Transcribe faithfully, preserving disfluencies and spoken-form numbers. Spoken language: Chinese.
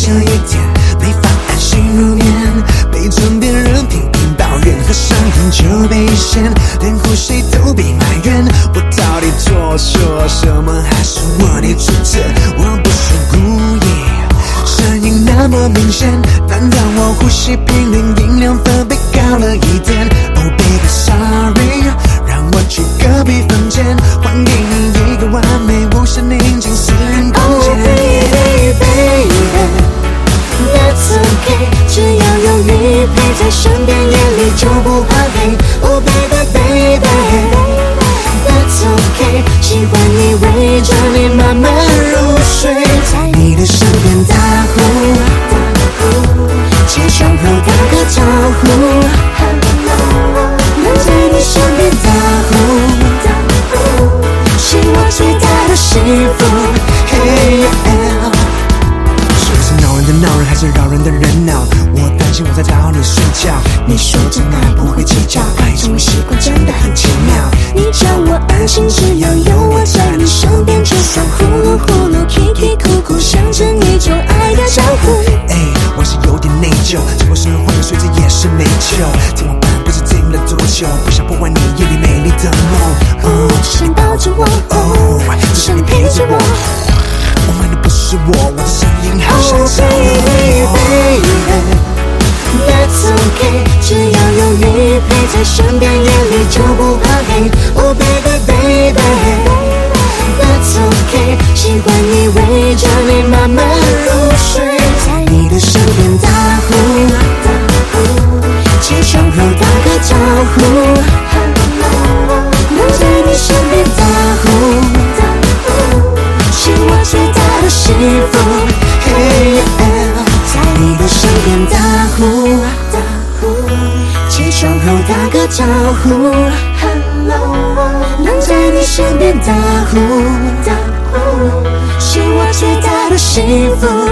这一天没法安心入眠，被枕边人频频抱怨和伤痕就被掀，连呼吸都被埋怨。我到底做错什么？还是我的主责？我不是故意，声音那么明显，难道我呼吸频率音量分贝高了一点？ Oh baby sorry， 让我去隔壁房间，还给你一个完美无限宁静私人空间。 Oh baby baby that's okay， 只要有你陪在身边，夜里就不怕黑。Oh baby baby that's okay， 喜欢你围着你慢慢入睡，在你的身边打呼，起床后打个招呼，能在你身边打呼，是我最大的幸福。Hey yeah， 是不是恼人的恼人，还是扰人的人闹？我担心我在打扰你睡觉。 你说真爱不会计较，爱这种习惯真的很奇妙。你叫我安心，只要有我在你身边，就算呼噜呼噜、啼啼哭哭，象征一种爱的照顾。 哎，我是有点内疚，结果是换个睡姿也是没救，怎么办？不知停了多久，不想破坏你夜里美丽的梦。 哦，只想抱着我， 哦， 只想你陪着我。 我爱的不是我，我的声音好像少了。 Oh baby baby that's okay， 只要有你陪在身边，夜里就不怕黑。Oh baby baby that's okay， 喜欢你围着你慢慢入睡，在你的身边打呼，起床后打个招呼，能在你身边打呼，是我最大的幸福。Hey yeah， 在你的身边打呼，起床后打个招呼，能在你身边打呼，是我最大的幸福。